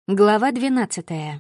Глава 12.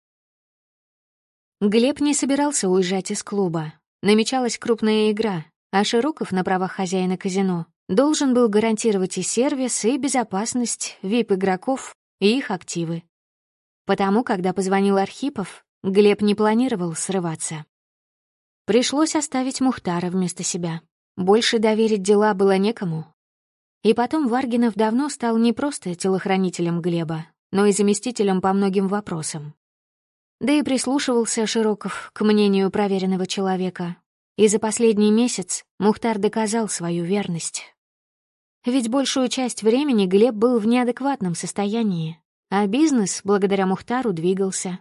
Глеб не собирался уезжать из клуба. Намечалась крупная игра, а Широков на правах хозяина казино должен был гарантировать и сервис, и безопасность VIP-игроков и их активы. Потому, когда позвонил Архипов, Глеб не планировал срываться. Пришлось оставить Мухтара вместо себя. Больше доверить дела было некому. И потом Варгинов давно стал не просто телохранителем Глеба, но и заместителем по многим вопросам. Да и прислушивался Широков к мнению проверенного человека. И за последний месяц Мухтар доказал свою верность. Ведь большую часть времени Глеб был в неадекватном состоянии, а бизнес, благодаря Мухтару, двигался.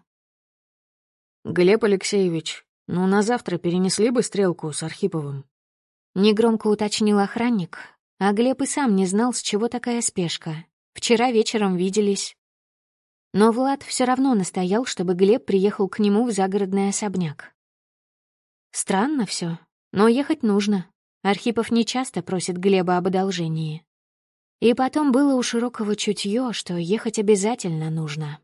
«Глеб Алексеевич, ну на завтра перенесли бы стрелку с Архиповым?» Негромко уточнил охранник, а Глеб и сам не знал, с чего такая спешка. Вчера вечером виделись. Но Влад все равно настоял, чтобы Глеб приехал к нему в загородный особняк. Странно все, но ехать нужно. Архипов нечасто просит Глеба об одолжении. И потом было у Широкого чутье, что ехать обязательно нужно.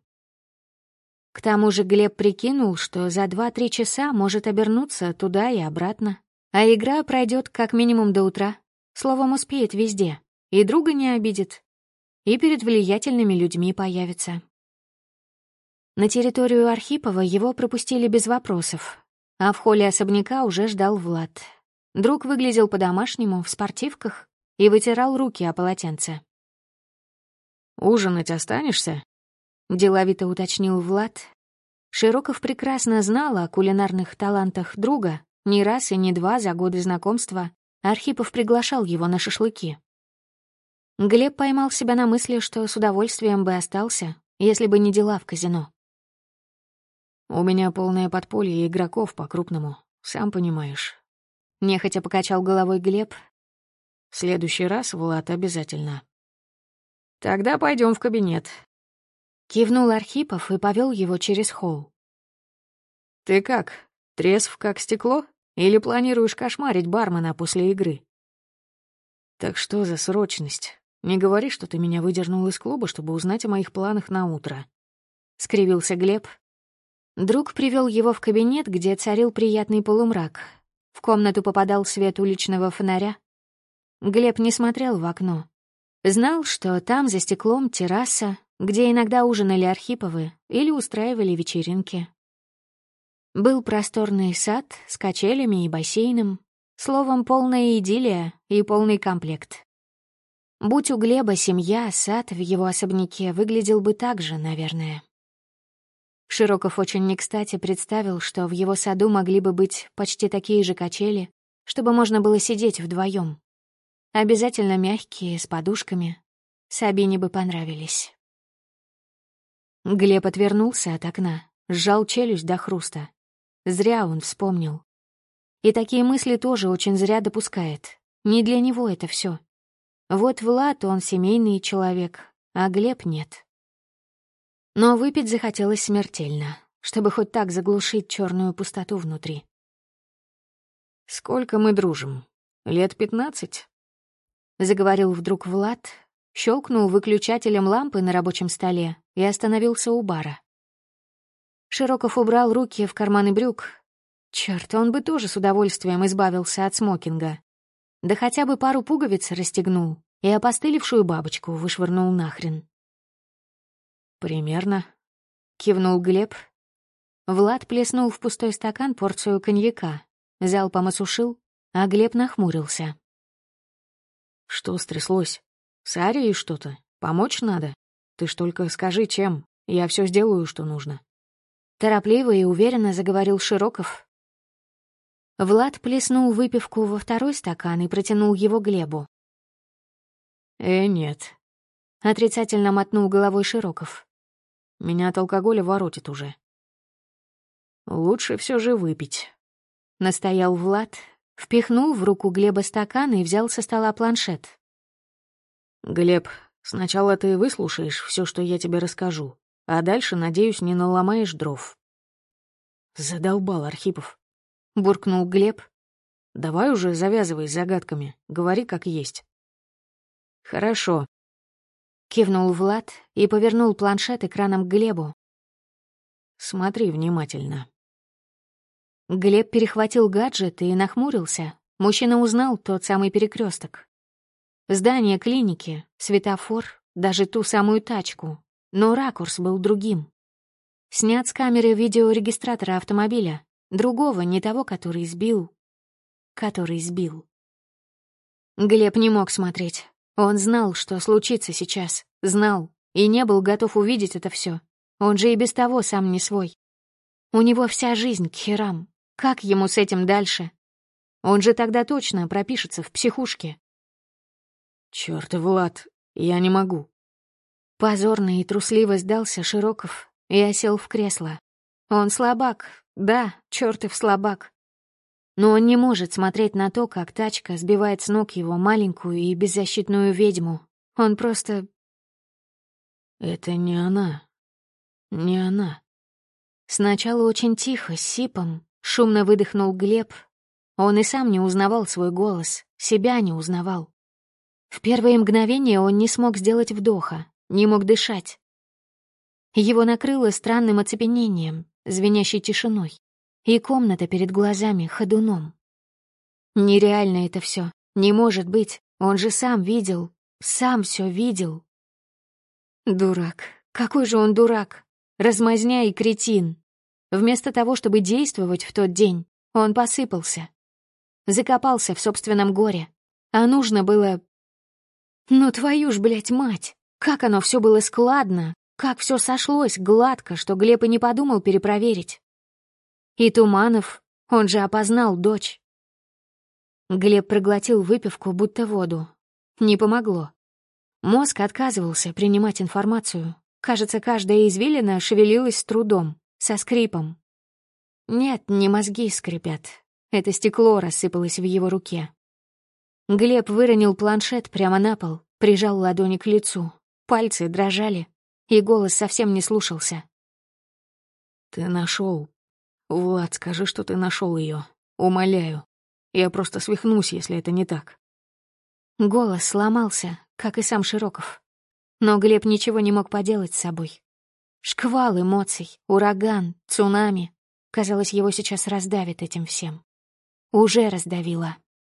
К тому же Глеб прикинул, что за 2-3 часа может обернуться туда и обратно, а игра пройдет как минимум до утра. Словом, успеет везде, и друга не обидит, и перед влиятельными людьми появится. На территорию Архипова его пропустили без вопросов, а в холле особняка уже ждал Влад. Друг выглядел по-домашнему, в спортивках, и вытирал руки о полотенце. «Ужинать останешься?» — деловито уточнил Влад. Широков прекрасно знал о кулинарных талантах друга. Ни раз и не два за годы знакомства Архипов приглашал его на шашлыки. Глеб поймал себя на мысли, что с удовольствием бы остался, если бы не дела в казино. «У меня полное подполье игроков по-крупному, сам понимаешь». Нехотя покачал головой Глеб. «В следующий раз, Влад, обязательно». «Тогда пойдем в кабинет». Кивнул Архипов и повел его через холл. «Ты как, трезв как стекло? Или планируешь кошмарить бармена после игры?» «Так что за срочность? Не говори, что ты меня выдернул из клуба, чтобы узнать о моих планах на утро». Скривился Глеб. Друг привел его в кабинет, где царил приятный полумрак. В комнату попадал свет уличного фонаря. Глеб не смотрел в окно. Знал, что там, за стеклом, терраса, где иногда ужинали Архиповы или устраивали вечеринки. Был просторный сад с качелями и бассейном. Словом, полная идиллия и полный комплект. Будь у Глеба семья, сад в его особняке выглядел бы так же, наверное. Широков очень не кстати представил, что в его саду могли бы быть почти такие же качели, чтобы можно было сидеть вдвоем. Обязательно мягкие, с подушками. Сабине бы понравились. Глеб отвернулся от окна, сжал челюсть до хруста. Зря он вспомнил. И такие мысли тоже очень зря допускает. Не для него это все. Вот Влад, он семейный человек, а Глеб нет. Но выпить захотелось смертельно, чтобы хоть так заглушить черную пустоту внутри. «Сколько мы дружим? Лет 15?» Заговорил вдруг Влад, щелкнул выключателем лампы на рабочем столе и остановился у бара. Широков убрал руки в карманы брюк. Чёрт, он бы тоже с удовольствием избавился от смокинга. Да хотя бы пару пуговиц расстегнул и опостылевшую бабочку вышвырнул нахрен. «Примерно», — кивнул Глеб. Влад плеснул в пустой стакан порцию коньяка, залпом осушил, а Глеб нахмурился. «Что стряслось? С Арией что-то? Помочь надо? Ты ж только скажи, чем. Я все сделаю, что нужно». Торопливо и уверенно заговорил Широков. Влад плеснул выпивку во второй стакан и протянул его Глебу. Нет. Отрицательно мотнул головой Широков. Меня от алкоголя воротит уже. Лучше все же выпить. Настоял Влад, впихнул в руку Глеба стакан и взял со стола планшет. Глеб, сначала ты выслушаешь все, что я тебе расскажу, а дальше, надеюсь, не наломаешь дров. Задолбал Архипов. Буркнул Глеб. Давай уже завязывай с загадками, говори как есть. Хорошо. кивнул Влад и повернул планшет экраном к Глебу. «Смотри внимательно». Глеб перехватил гаджет и нахмурился. Мужчина узнал тот самый перекресток. Здание клиники, светофор, даже ту самую тачку. Но ракурс был другим. Снят с камеры видеорегистратора автомобиля. Другого, не того, который сбил. Глеб не мог смотреть. Он знал, что случится сейчас. Знал. И не был готов увидеть это все. Он же и без того сам не свой. У него вся жизнь к херам. Как ему с этим дальше? Он же тогда точно пропишется в психушке. «Чёрт, Влад, я не могу». Позорно и трусливо сдался Широков и осел в кресло. Он слабак, да, чёртов слабак. Но он не может смотреть на то, как тачка сбивает с ног его маленькую и беззащитную ведьму. Он просто... «Это не она. Не она». Сначала очень тихо, с сипом, шумно выдохнул Глеб. Он и сам не узнавал свой голос, себя не узнавал. В первые мгновения он не смог сделать вдоха, не мог дышать. Его накрыло странным оцепенением, звенящей тишиной, и комната перед глазами ходуном. Нереально это все, не может быть, он же сам видел, сам все видел. Дурак, какой же он дурак, размазня и кретин. Вместо того, чтобы действовать в тот день, он посыпался. Закопался в собственном горе. А нужно было... Ну твою ж, блядь, мать! Как оно все было складно, как все сошлось гладко, что Глеб и не подумал перепроверить. И Туманов, он же опознал дочь. Глеб проглотил выпивку, будто воду. Не помогло. Мозг отказывался принимать информацию. Кажется, каждая извилина шевелилась с трудом, со скрипом. Нет, не мозги скрипят. Это стекло рассыпалось в его руке. Глеб выронил планшет прямо на пол, прижал ладони к лицу. Пальцы дрожали, и голос совсем не слушался. «Ты нашел. Влад, скажи, что ты нашел ее. Умоляю. Я просто свихнусь, если это не так». Голос сломался, как и сам Широков. Но Глеб ничего не мог поделать с собой. Шквал эмоций, ураган, цунами. Казалось, его сейчас раздавит этим всем. Уже раздавило.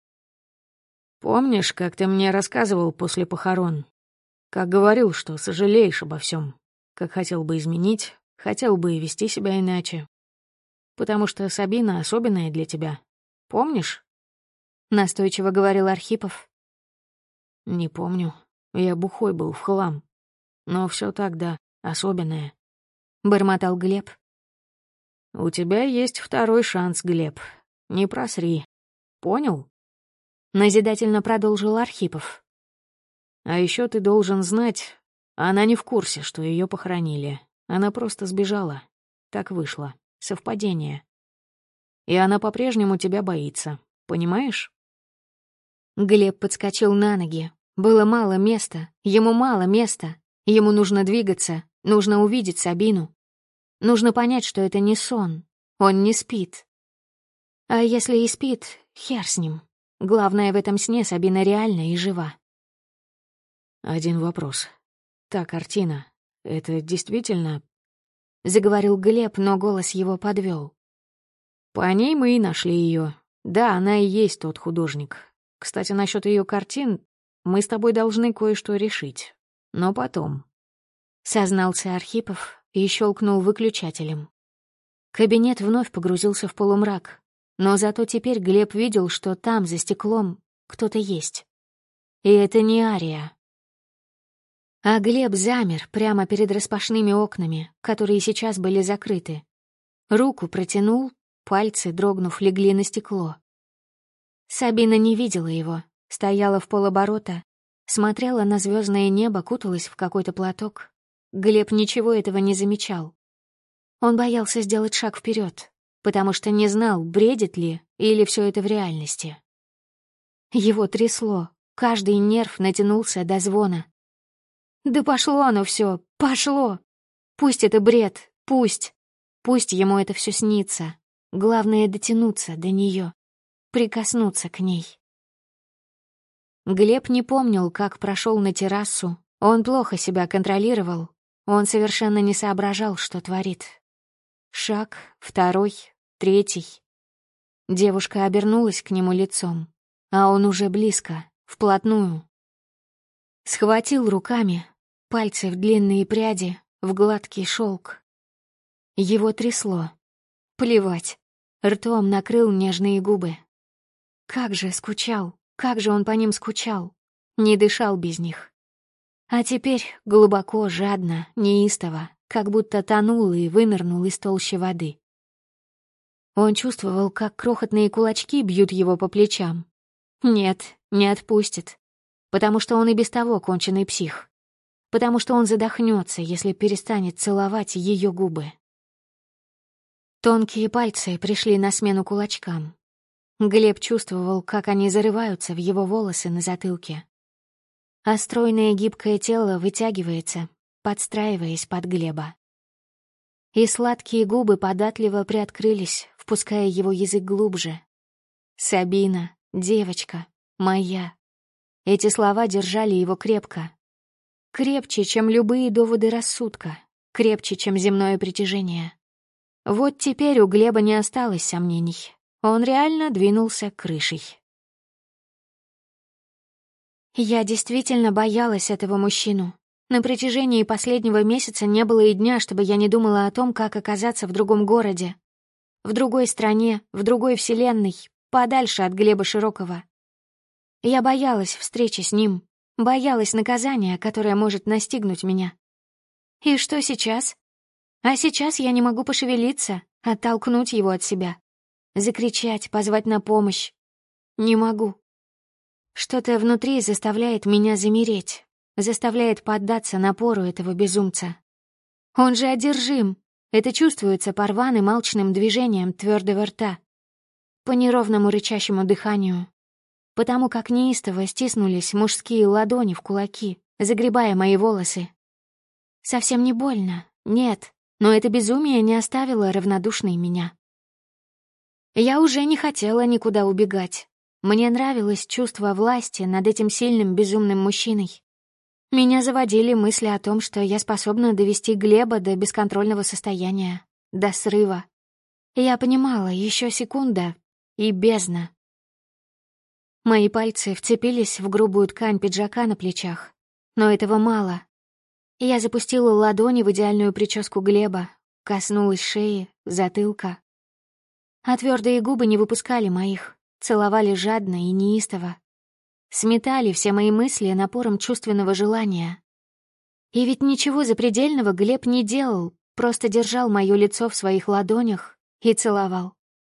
«Помнишь, как ты мне рассказывал после похорон? Как говорил, что сожалеешь обо всем, как хотел бы изменить, хотел бы и вести себя иначе. Потому что Сабина особенная для тебя. Помнишь?» Настойчиво говорил Архипов. «Не помню. Я бухой был в хлам. Но все так, да, особенное», — бормотал Глеб. «У тебя есть второй шанс, Глеб. Не просри. Понял?» Назидательно продолжил Архипов. «А еще ты должен знать, она не в курсе, что ее похоронили. Она просто сбежала. Так вышло. Совпадение. И она по-прежнему тебя боится. Понимаешь?» Глеб подскочил на ноги. Было мало места, ему мало места. Ему нужно двигаться, нужно увидеть Сабину. Нужно понять, что это не сон. Он не спит. А если и спит, хер с ним. Главное, в этом сне Сабина реальна и жива. «Один вопрос. Та картина, это действительно...» — заговорил Глеб, но голос его подвел. «По ней мы и нашли ее. Да, она и есть тот художник. Кстати, насчет ее картин мы с тобой должны кое-что решить. Но потом...» Сознался Архипов и щелкнул выключателем. Кабинет вновь погрузился в полумрак. Но зато теперь Глеб видел, что там, за стеклом, кто-то есть. И это не Ария. А Глеб замер прямо перед распашными окнами, которые сейчас были закрыты. Руку протянул, пальцы, дрогнув, легли на стекло. Сабина не видела его, стояла в полоборота, смотрела на звездное небо, куталась в какой-то платок. Глеб ничего этого не замечал. Он боялся сделать шаг вперед, потому что не знал, бредит ли или все это в реальности. Его трясло, каждый нерв натянулся до звона. Да пошло оно все, пошло! Пусть это бред, пусть ему это все снится. Главное — дотянуться до нее, прикоснуться к ней. Глеб не помнил, как прошел на террасу, Он плохо себя контролировал, он совершенно не соображал, что творит. Шаг, второй, третий. Девушка обернулась к нему лицом, а он уже близко, вплотную. Схватил руками, пальцы в длинные пряди, в гладкий шелк. Его трясло. Плевать. Ртом накрыл нежные губы. Как же скучал, как же он по ним скучал. Не дышал без них. А теперь глубоко, жадно, неистово, как будто тонул и вынырнул из толщи воды. Он чувствовал, как крохотные кулачки бьют его по плечам. Нет, не отпустит. Потому что он и без того конченый псих. Потому что он задохнется, если перестанет целовать ее губы. Тонкие пальцы пришли на смену кулачкам. Глеб чувствовал, как они зарываются в его волосы на затылке. А стройное гибкое тело вытягивается, подстраиваясь под Глеба. И сладкие губы податливо приоткрылись, впуская его язык глубже. «Сабина, девочка, моя». Эти слова держали его крепко. Крепче, чем любые доводы рассудка, крепче, чем земное притяжение. Вот теперь у Глеба не осталось сомнений. Он реально двинулся крышей. Я действительно боялась этого мужчину. На протяжении последнего месяца не было и дня, чтобы я не думала о том, как оказаться в другом городе. В другой стране, в другой вселенной, подальше от Глеба Широкова. Я боялась встречи с ним, боялась наказания, которое может настигнуть меня. И что сейчас? А сейчас я не могу пошевелиться, оттолкнуть его от себя. Закричать, позвать на помощь. Не могу. Что-то внутри заставляет меня замереть, заставляет поддаться напору этого безумца. Он же одержим. Это чувствуется по рваным алчным движениям твердого рта, по неровному рычащему дыханию, потому как неистово стиснулись мужские ладони в кулаки, загребая мои волосы. Совсем не больно, нет, но это безумие не оставило равнодушной меня. Я уже не хотела никуда убегать. Мне нравилось чувство власти над этим сильным безумным мужчиной. Меня заводили мысли о том, что я способна довести Глеба до бесконтрольного состояния, до срыва. Я понимала, еще секунда и бездна. Мои пальцы вцепились в грубую ткань пиджака на плечах, но этого мало. Я запустила ладони в идеальную прическу Глеба, коснулась шеи, затылка. А твердые губы не выпускали моих, целовали жадно и неистово. Сметали все мои мысли напором чувственного желания. И ведь ничего запредельного Глеб не делал, просто держал моё лицо в своих ладонях и целовал.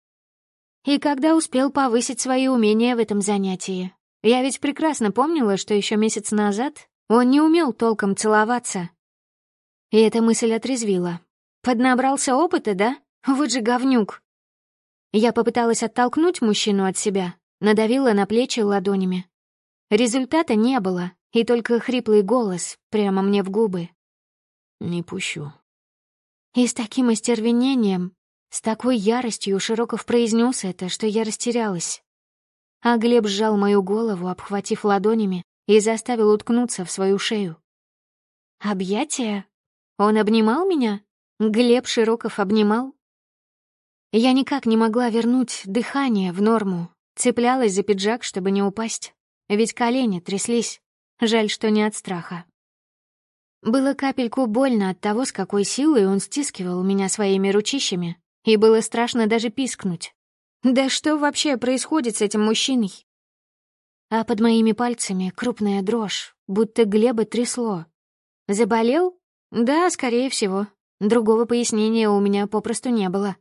И когда успел повысить свои умения в этом занятии? Я ведь прекрасно помнила, что еще месяц назад он не умел толком целоваться. И эта мысль отрезвила. Поднабрался опыта, да? Вот же говнюк. Я попыталась оттолкнуть мужчину от себя, надавила на плечи ладонями. Результата не было, и только хриплый голос прямо мне в губы. «Не пущу». И с таким остервенением, с такой яростью Широков произнес это, что я растерялась. А Глеб сжал мою голову, обхватив ладонями, и заставил уткнуться в свою шею. Объятия? Он обнимал меня? Глеб Широков обнимал? Я никак не могла вернуть дыхание в норму, цеплялась за пиджак, чтобы не упасть, ведь колени тряслись, жаль, что не от страха. Было капельку больно от того, с какой силой он стискивал меня своими ручищами, и было страшно даже пискнуть. Да что вообще происходит с этим мужчиной? А под моими пальцами крупная дрожь, будто Глеба трясло. Заболел? Да, скорее всего. Другого пояснения у меня попросту не было.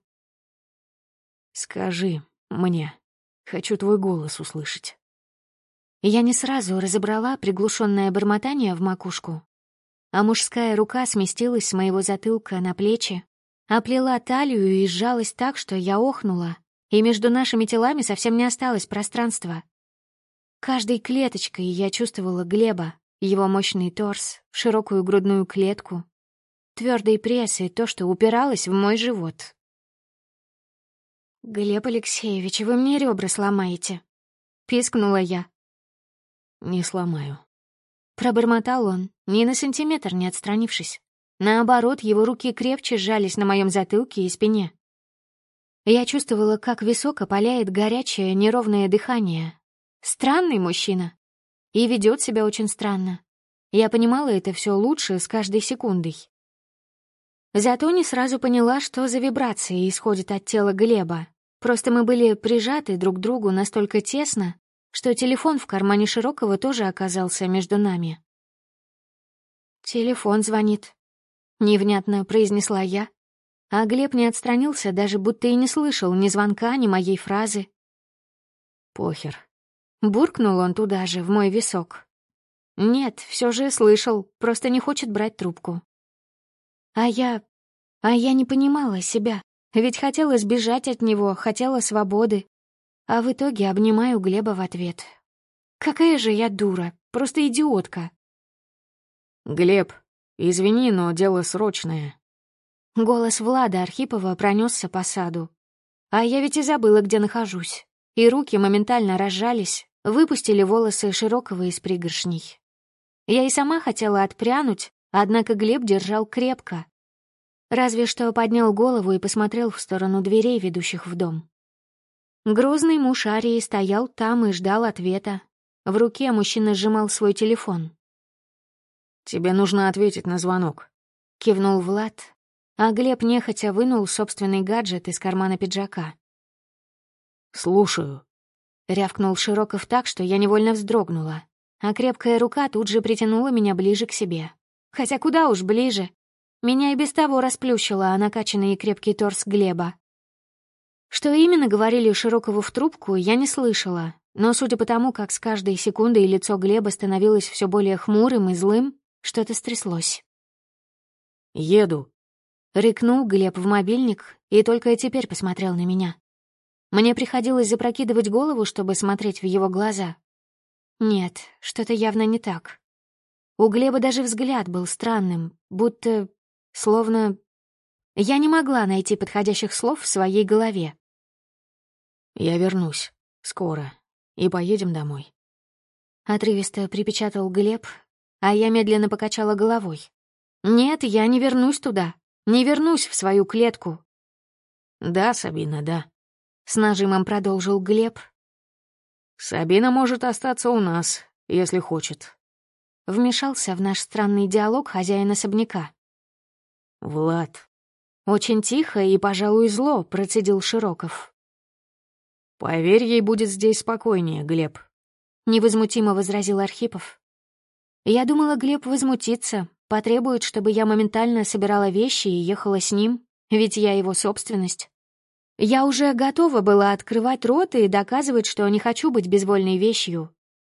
«Скажи мне, хочу твой голос услышать». Я не сразу разобрала приглушенное бормотание в макушку, а мужская рука сместилась с моего затылка на плечи, оплела талию и сжалась так, что я охнула, и между нашими телами совсем не осталось пространства. Каждой клеточкой я чувствовала Глеба, его мощный торс, широкую грудную клетку, твердый пресс и то, что упиралось в мой живот. «Глеб Алексеевич, вы мне ребра сломаете», — пискнула я. «Не сломаю». Пробормотал он, ни на сантиметр не отстранившись. Наоборот, его руки крепче сжались на моем затылке и спине. Я чувствовала, как висок опаляет горячее, неровное дыхание. Странный мужчина. И ведет себя очень странно. Я понимала это все лучше с каждой секундой. Зато не сразу поняла, что за вибрации исходят от тела Глеба. Просто мы были прижаты друг к другу настолько тесно, что телефон в кармане Широкого тоже оказался между нами. «Телефон звонит», — невнятно произнесла я, а Глеб не отстранился, даже будто и не слышал ни звонка, ни моей фразы. «Похер». Буркнул он туда же, в мой висок. Нет, все же слышал, просто не хочет брать трубку. А я не понимала себя, ведь хотела сбежать от него, хотела свободы, а в итоге обнимаю Глеба в ответ. Какая же я дура, просто идиотка. «Глеб, извини, но дело срочное». Голос Влада Архипова пронесся по саду. А я ведь и забыла, где нахожусь. И руки моментально разжались, выпустили волосы Широкого из пригоршней. Я и сама хотела отпрянуть, однако Глеб держал крепко. Разве что поднял голову и посмотрел в сторону дверей, ведущих в дом. Грозный муж Арии стоял там и ждал ответа. В руке мужчина сжимал свой телефон. «Тебе нужно ответить на звонок», — кивнул Влад, а Глеб нехотя вынул собственный гаджет из кармана пиджака. «Слушаю», — рявкнул Широков так, что я невольно вздрогнула, а крепкая рука тут же притянула меня ближе к себе. Хотя куда уж ближе. Меня и без того расплющило о накачанный и крепкий торс Глеба. Что именно говорили Широкову в трубку, я не слышала, но судя по тому, как с каждой секундой лицо Глеба становилось все более хмурым и злым, что-то стряслось. «Еду», — рыкнул Глеб в мобильник и только теперь посмотрел на меня. Мне приходилось запрокидывать голову, чтобы смотреть в его глаза. Нет, что-то явно не так. У Глеба даже взгляд был странным, будто... словно... Я не могла найти подходящих слов в своей голове. «Я вернусь. Скоро. И поедем домой». Отрывисто припечатал Глеб, а я медленно покачала головой. «Нет, я не вернусь туда. Не вернусь в свою клетку». «Да, Сабина, да», — с нажимом продолжил Глеб. «Сабина может остаться у нас, если хочет». Вмешался в наш странный диалог хозяин особняка. «Влад». Очень тихо и, пожалуй, зло процедил Широков. «Поверь, ей будет здесь спокойнее, Глеб», — невозмутимо возразил Архипов. Я думала, Глеб возмутится, потребует, чтобы я моментально собирала вещи и ехала с ним, ведь я его собственность. Я уже готова была открывать рот и доказывать, что не хочу быть безвольной вещью.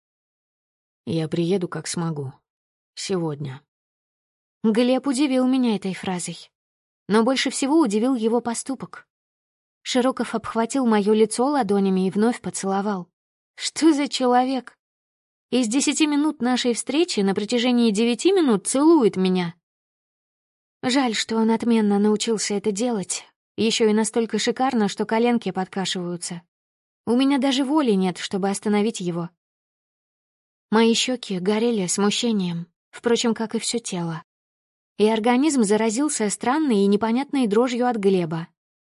«Я приеду, как смогу. Сегодня». Глеб удивил меня этой фразой. Но больше всего удивил его поступок. Широков обхватил моё лицо ладонями и вновь поцеловал. Что за человек? Из 10 минут нашей встречи на протяжении 9 минут целует меня. Жаль, что он отменно научился это делать, еще и настолько шикарно, что коленки подкашиваются. У меня даже воли нет, чтобы остановить его. Мои щеки горели смущением, впрочем, как и все тело. И организм заразился странной и непонятной дрожью от Глеба.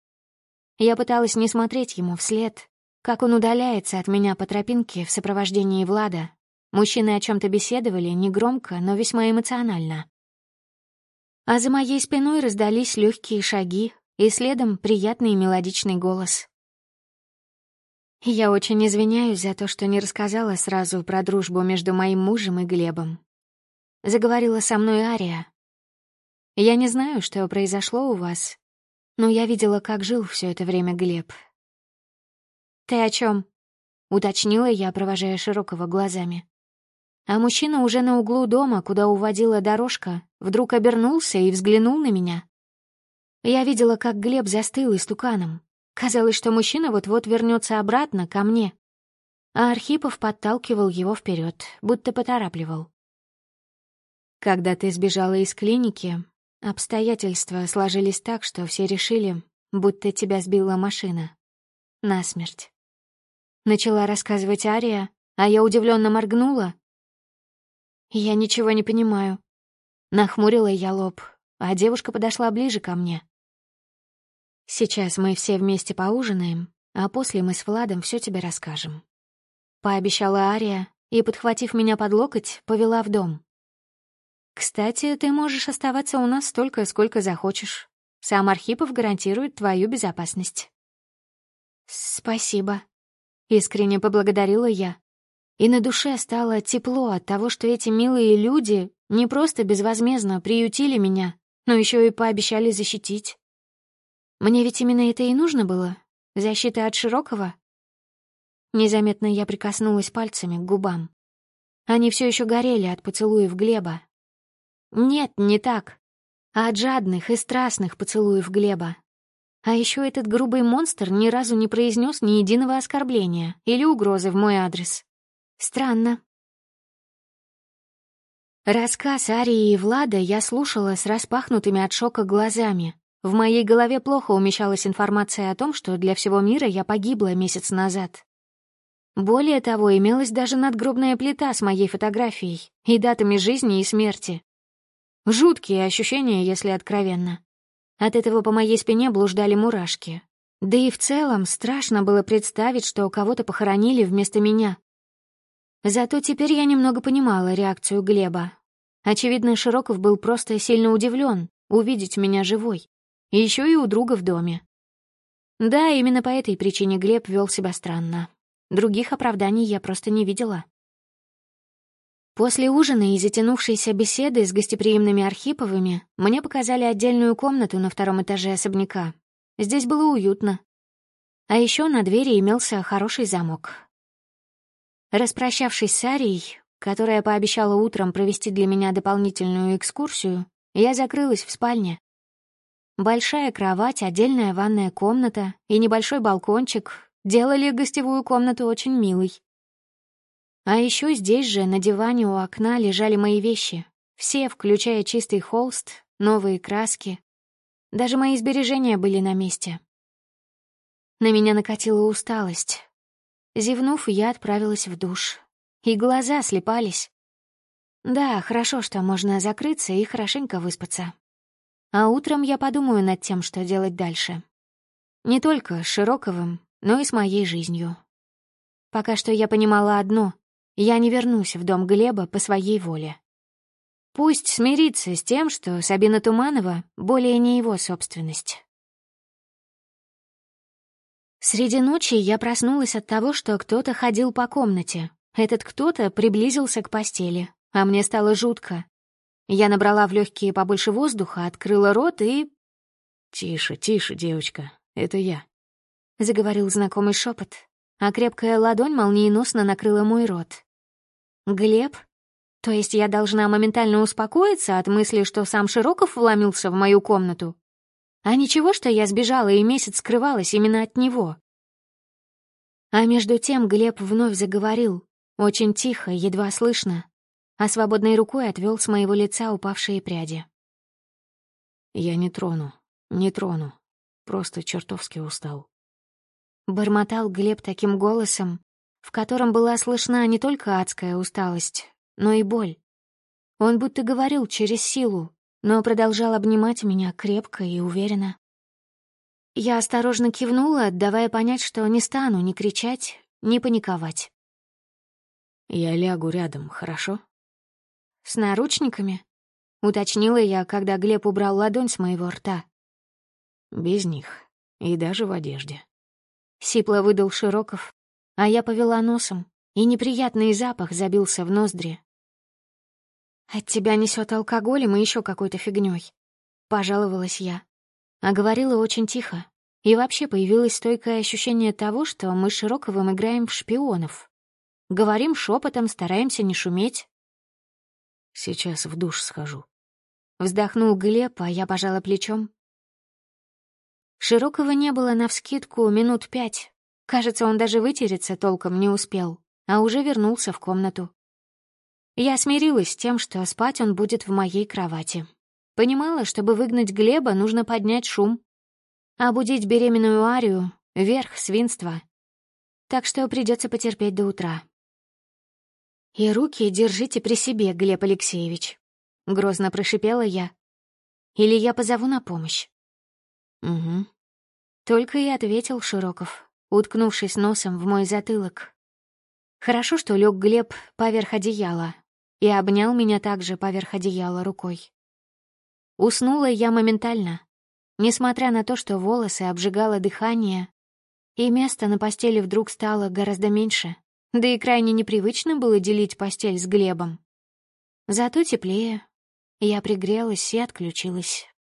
Я пыталась не смотреть ему вслед, как он удаляется от меня по тропинке в сопровождении Влада. Мужчины о чем-то беседовали, негромко, но весьма эмоционально. А за моей спиной раздались легкие шаги, и следом приятный и мелодичный голос. Я очень извиняюсь за то, что не рассказала сразу про дружбу между моим мужем и Глебом. Заговорила со мной Ария. Я не знаю, что произошло у вас, но я видела, как жил все это время Глеб. «Ты о чем? Уточнила я, провожая Широкого глазами. А мужчина уже на углу дома, куда уводила дорожка, вдруг обернулся и взглянул на меня. Я видела, как Глеб застыл истуканом. Казалось, что мужчина вот-вот вернется обратно ко мне. А Архипов подталкивал его вперед, будто поторапливал. Когда ты сбежала из клиники, обстоятельства сложились так, что все решили, будто тебя сбила машина. Насмерть. Начала рассказывать Ария, а я удивленно моргнула. Я ничего не понимаю. Нахмурила я лоб, а девушка подошла ближе ко мне. «Сейчас мы все вместе поужинаем, а после мы с Владом все тебе расскажем», — пообещала Ария и, подхватив меня под локоть, повела в дом. «Кстати, ты можешь оставаться у нас столько, сколько захочешь. Сам Архипов гарантирует твою безопасность». «Спасибо», — искренне поблагодарила я. И на душе стало тепло от того, что эти милые люди не просто безвозмездно приютили меня, но еще и пообещали защитить. Мне ведь именно это и нужно было — защита от Широкого. Незаметно я прикоснулась пальцами к губам. Они все еще горели от поцелуев Глеба. Нет, не так. А от жадных и страстных поцелуев Глеба. А еще этот грубый монстр ни разу не произнес ни единого оскорбления или угрозы в мой адрес. Странно. Рассказ Арии и Влада я слушала с распахнутыми от шока глазами. В моей голове плохо умещалась информация о том, что для всего мира я погибла месяц назад. Более того, имелась даже надгробная плита с моей фотографией и датами жизни и смерти. Жуткие ощущения, если откровенно. От этого по моей спине блуждали мурашки. Да и в целом страшно было представить, что кого-то похоронили вместо меня. Зато теперь я немного понимала реакцию Глеба. Очевидно, Широков был просто сильно удивлен увидеть меня живой. И еще и у друга в доме. Да, именно по этой причине Глеб вел себя странно. Других оправданий я просто не видела. После ужина и затянувшейся беседы с гостеприимными Архиповыми мне показали отдельную комнату на втором этаже особняка. Здесь было уютно. А еще на двери имелся хороший замок. Распрощавшись с Арией, которая пообещала утром провести для меня дополнительную экскурсию, я закрылась в спальне. Большая кровать, отдельная ванная комната и небольшой балкончик делали гостевую комнату очень милой. А еще здесь же, на диване у окна, лежали мои вещи. Все, включая чистый холст, новые краски. Даже мои сбережения были на месте. На меня накатила усталость. Зевнув, я отправилась в душ. И глаза слепались. Да, хорошо, что можно закрыться и хорошенько выспаться. А утром я подумаю над тем, что делать дальше. Не только с Широковым, но и с моей жизнью. Пока что я понимала одно — я не вернусь в дом Глеба по своей воле. Пусть смирится с тем, что Сабина Туманова более не его собственность. Среди ночи я проснулась от того, что кто-то ходил по комнате. Этот кто-то приблизился к постели, а мне стало жутко. Я набрала в легкие побольше воздуха, открыла рот и... «Тише, тише, девочка, это я», — заговорил знакомый шепот, а крепкая ладонь молниеносно накрыла мой рот. «Глеб? То есть я должна моментально успокоиться от мысли, что сам Широков вломился в мою комнату? А ничего, что я сбежала и месяц скрывалась именно от него?» А между тем Глеб вновь заговорил, очень тихо, едва слышно, а свободной рукой отвел с моего лица упавшие пряди. «Я не трону, не трону. Просто чертовски устал». Бормотал Глеб таким голосом, в котором была слышна не только адская усталость, но и боль. Он будто говорил через силу, но продолжал обнимать меня крепко и уверенно. Я осторожно кивнула, давая понять, что не стану ни кричать, ни паниковать. «Я лягу рядом, хорошо?» «С наручниками?» — уточнила я, когда Глеб убрал ладонь с моего рта. «Без них. И даже в одежде». Сипло выдал Широков, а я повела носом, и неприятный запах забился в ноздри. «От тебя несет алкоголем и еще какой-то фигней», — пожаловалась я. А говорила очень тихо, и вообще появилось стойкое ощущение того, что мы с Широковым играем в шпионов. Говорим шепотом, стараемся не шуметь. «Сейчас в душ схожу». Вздохнул Глеб, а я пожала плечом. Широкого не было навскидку минут 5. Кажется, он даже вытереться толком не успел, а уже вернулся в комнату. Я смирилась с тем, что спать он будет в моей кровати. Понимала, чтобы выгнать Глеба, нужно поднять шум. А будить беременную Арию — верх свинства. Так что придется потерпеть до утра. И руки держите при себе, Глеб Алексеевич. — грозно прошипела я. «Или я позову на помощь?» Угу. Только и ответил Широков, уткнувшись носом в мой затылок. Хорошо, что лег Глеб поверх одеяла и обнял меня также поверх одеяла рукой. Уснула я моментально, несмотря на то, что волосы обжигало дыхание, и места на постели вдруг стало гораздо меньше, да и крайне непривычно было делить постель с Глебом. Зато теплее. Я пригрелась и отключилась.